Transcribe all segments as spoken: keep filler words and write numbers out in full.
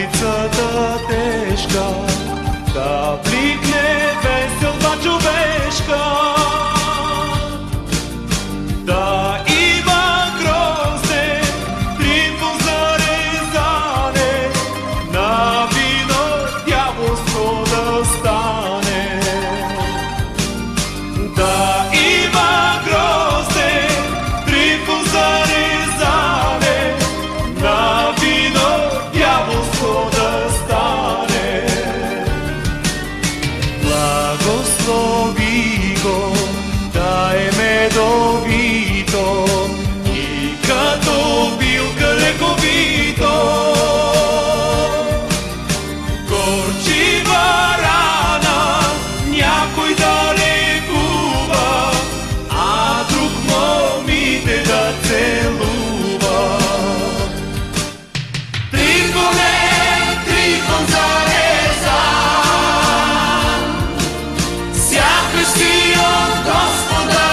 улицата тежка, да бликне веселба човешка, да има грозен трипон зарезане, на вино дяволско да стане. Да има грозен трипон зарезане, на вино дяволско да стане. Благослови го, да е медовито и като билка лековито. Горчива рана някой да лекува, а друг момите да целува. Трипоне, трипон зарезан, сякаш си от Господа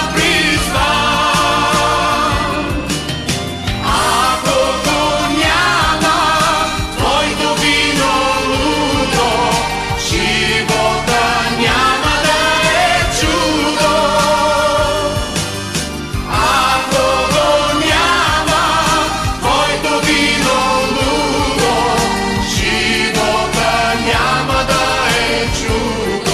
призван. Ако го няма, твоето вино лудо, живота няма да е чудо. Ако го няма, твоето вино лудо, живота няма да е чудо.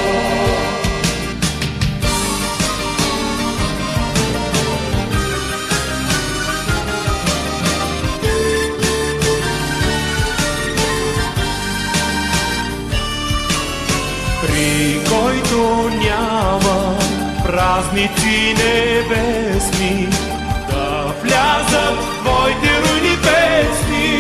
При който няма празници небесни, да влязат твоите руйни песни.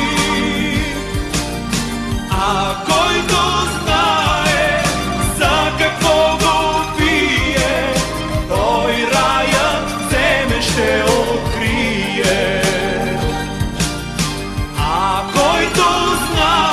А който знае за какво го пие, той раят в земе ще открие. А който знае